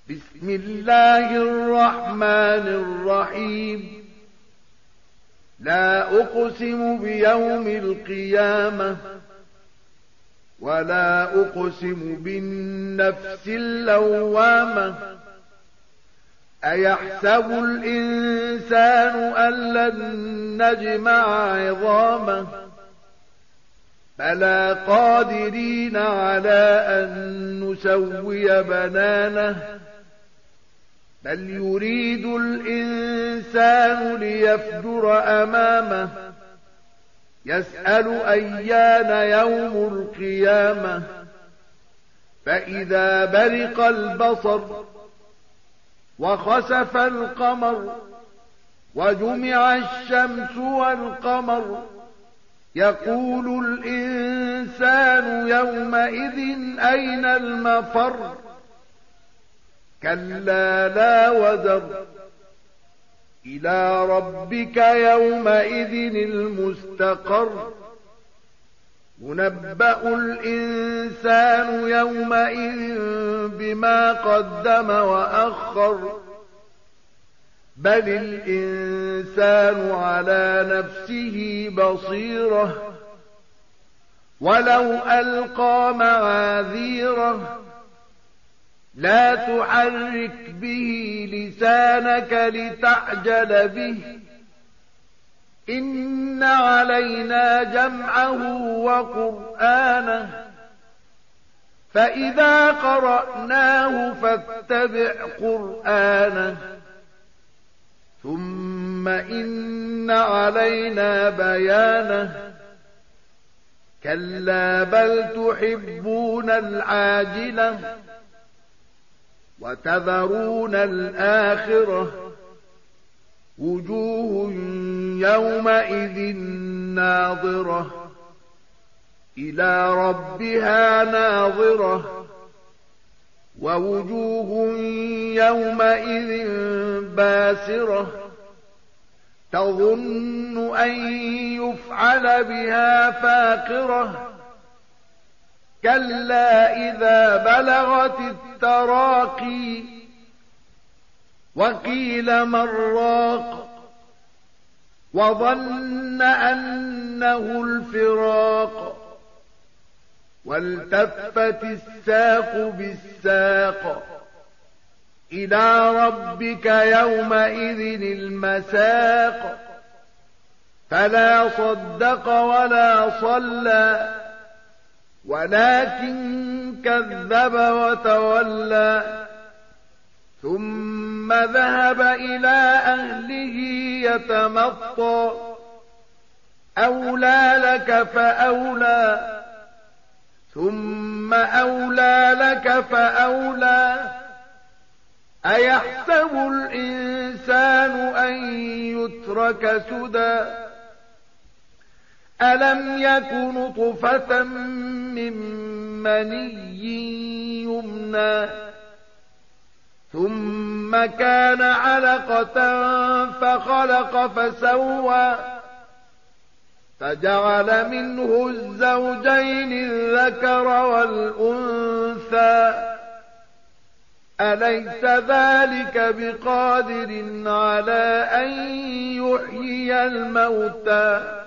بسم الله الرحمن الرحيم. لا أقسم بيوم القيامة ولا أقسم بالنفس اللوامة. أيحسب الإنسان أن لن نجمع عظامه بلى قادرين على أن نسوي بنانه بل يريد الإنسان ليفجر أمامه يسأل أيان يوم القيامة فإذا برق البصر وخسف القمر وجمع الشمس والقمر يقول الإنسان يومئذ أين المفر كلا لا وزر إلى ربك يومئذ المستقر ينبأ الإنسان يومئذ بما قدم وأخر بل الإنسان على نفسه بصيرة ولو ألقى معاذيره لا تحرك به لسانك لتعجل به إن علينا جمعه وقرآنه فإذا قرأناه فاتبع قرآنه ثم إن علينا بيانه كلا بل تحبون العاجلة وتذرون الآخرة وجوه يومئذ ناظرة إلى ربها ناظرة ووجوه يومئذ باسرة تظن أن يفعل بها فاقرة كلا إذا بلغت التراقي وقيل من راق وظن أنه الفراق والتفت الساق بالساق إلى ربك يومئذ المساق فلا صدق ولا صلى ولكن كذب وتولى ثم ذهب إلى أهله يتمطى أولى لك فأولى ثم أولى لك فأولى أيحسب الإنسان أن يترك سدى ألم يك نطفة من مني يمنى ثم كان علقة فخلق فسوى فجعل منه الزوجين الذكر والأنثى أليس ذلك بقادر على أن يحيي الموتى